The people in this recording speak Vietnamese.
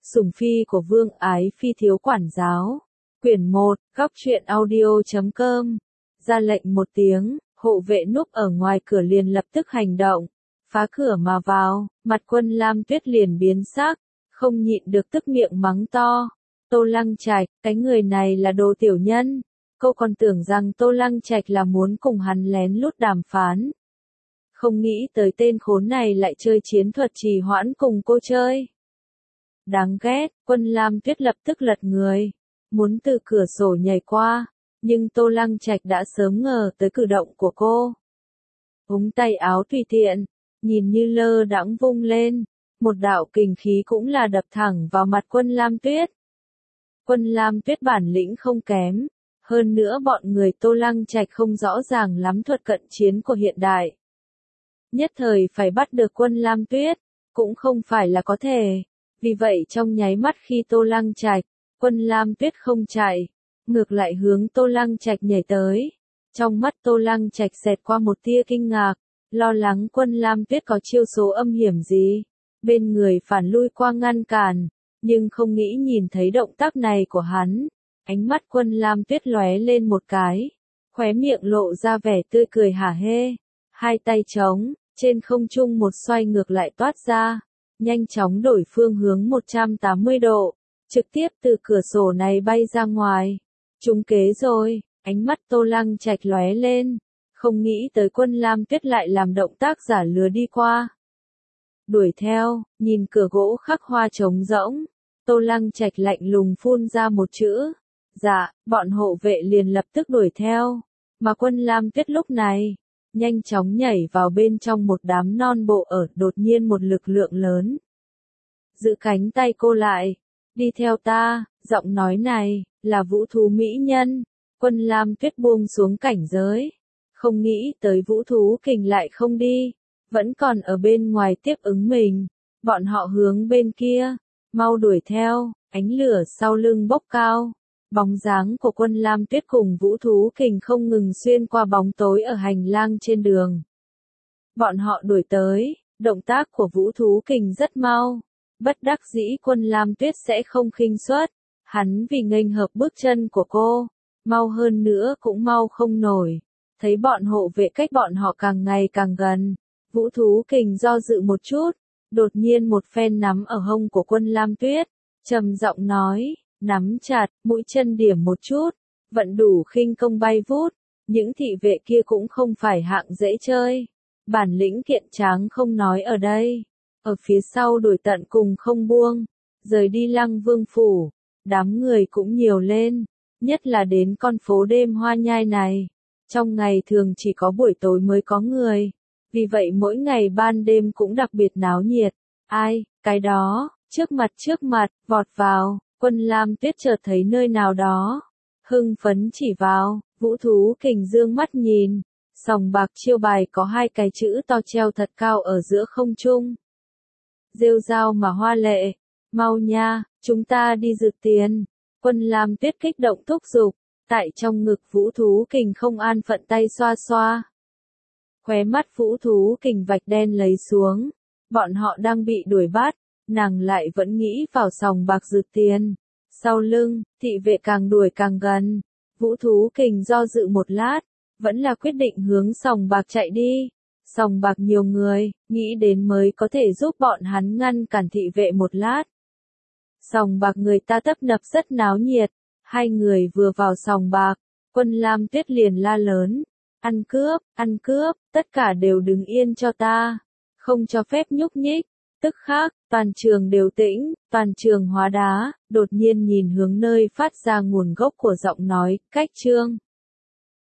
Sủng phi của Vương Ái Phi thiếu quản giáo. Quyển 1, góc truyện audio.com. Ra lệnh một tiếng, hộ vệ núp ở ngoài cửa liền lập tức hành động. Phá cửa mà vào, mặt Quân Lam Tuyết liền biến sắc, không nhịn được tức miệng mắng to. Tô Lăng Trạch, cái người này là đồ tiểu nhân. Cô còn tưởng rằng Tô Lăng Trạch là muốn cùng hắn lén lút đàm phán. Không nghĩ tới tên khốn này lại chơi chiến thuật trì hoãn cùng cô chơi. Đáng ghét, Quân Lam Tuyết lập tức lật người, muốn từ cửa sổ nhảy qua, nhưng Tô Lăng Trạch đã sớm ngờ tới cử động của cô. Ống tay áo tùy tiện, nhìn như lơ đãng vung lên, một đạo kình khí cũng là đập thẳng vào mặt Quân Lam Tuyết. Quân Lam Tuyết bản lĩnh không kém, hơn nữa bọn người Tô Lăng Trạch không rõ ràng lắm thuật cận chiến của hiện đại. Nhất thời phải bắt được Quân Lam Tuyết, cũng không phải là có thể. Vì vậy trong nháy mắt khi Tô Lăng Trạch, Quân Lam Tuyết không chạy, ngược lại hướng Tô Lăng Trạch nhảy tới. Trong mắt Tô Lăng Trạch xẹt qua một tia kinh ngạc, lo lắng Quân Lam Tuyết có chiêu số âm hiểm gì. Bên người phản lui qua ngăn cản, nhưng không nghĩ nhìn thấy động tác này của hắn. Ánh mắt Quân Lam Tuyết lóe lên một cái, khóe miệng lộ ra vẻ tươi cười hả hê. Hai tay trống, trên không trung một xoay ngược lại toát ra. Nhanh chóng đổi phương hướng 180 độ, trực tiếp từ cửa sổ này bay ra ngoài. Trúng kế rồi, ánh mắt Tô Lăng Trạch lóe lên, không nghĩ tới Quân Lam Tuyết lại làm động tác giả lừa đi qua. Đuổi theo, nhìn cửa gỗ khắc hoa trống rỗng, Tô Lăng Trạch lạnh lùng phun ra một chữ. Dạ, bọn hộ vệ liền lập tức đuổi theo, mà Quân Lam Tuyết lúc này nhanh chóng nhảy vào bên trong một đám non bộ ở, đột nhiên một lực lượng lớn giữ cánh tay cô lại. Đi theo ta, giọng nói này là Vũ Thú mỹ nhân. Quân Lam Tuyết buông xuống cảnh giới, không nghĩ tới Vũ Thú Kình lại không đi, vẫn còn ở bên ngoài tiếp ứng mình. Bọn họ hướng bên kia, mau đuổi theo. Ánh lửa sau lưng bốc cao, bóng dáng của Quân Lam Tuyết cùng Vũ Thú Kình không ngừng xuyên qua bóng tối ở hành lang trên đường. Bọn họ đuổi tới, động tác của Vũ Thú Kình rất mau, bất đắc dĩ Quân Lam Tuyết sẽ không khinh suất, hắn vì nghênh hợp bước chân của cô, mau hơn nữa cũng mau không nổi. Thấy bọn hộ vệ cách bọn họ càng ngày càng gần, Vũ Thú Kình do dự một chút, đột nhiên một phen nắm ở hông của Quân Lam Tuyết, trầm giọng nói. Nắm chặt, mũi chân điểm một chút, vận đủ khinh công bay vút. Những thị vệ kia cũng không phải hạng dễ chơi. Bản lĩnh kiện tráng không nói ở đây. Ở phía sau đuổi tận cùng không buông. Rời đi Lăng Vương phủ, đám người cũng nhiều lên. Nhất là đến con phố đêm Hoa Nhai này. Trong ngày thường chỉ có buổi tối mới có người. Vì vậy mỗi ngày ban đêm cũng đặc biệt náo nhiệt. Ai, cái đó, trước mặt, vọt vào. Quân Lam Tuyết chợt thấy nơi nào đó, hưng phấn chỉ vào. Vũ Thú Kình dương mắt nhìn, sòng bạc chiêu bài có hai cái chữ to treo thật cao ở giữa không trung. Rêu rao mà hoa lệ, mau nha, chúng ta đi rực tiền. Quân Lam Tuyết kích động thúc giục, tại trong ngực Vũ Thú Kình không an phận tay xoa xoa. Khóe mắt Vũ Thú Kình vạch đen lấy xuống, bọn họ đang bị đuổi bắt. Nàng lại vẫn nghĩ vào sòng bạc rực tiền. Sau lưng, thị vệ càng đuổi càng gần. Vũ Thú Kình do dự một lát, vẫn là quyết định hướng sòng bạc chạy đi. Sòng bạc nhiều người, nghĩ đến mới có thể giúp bọn hắn ngăn cản thị vệ một lát. Sòng bạc người ta tấp nập rất náo nhiệt. Hai người vừa vào sòng bạc, Quân Lam Tuyết liền la lớn. Ăn cướp, tất cả đều đứng yên cho ta. Không cho phép nhúc nhích. Tức khắc, toàn trường đều tĩnh, toàn trường hóa đá, đột nhiên nhìn hướng nơi phát ra nguồn gốc của giọng nói, cách chương.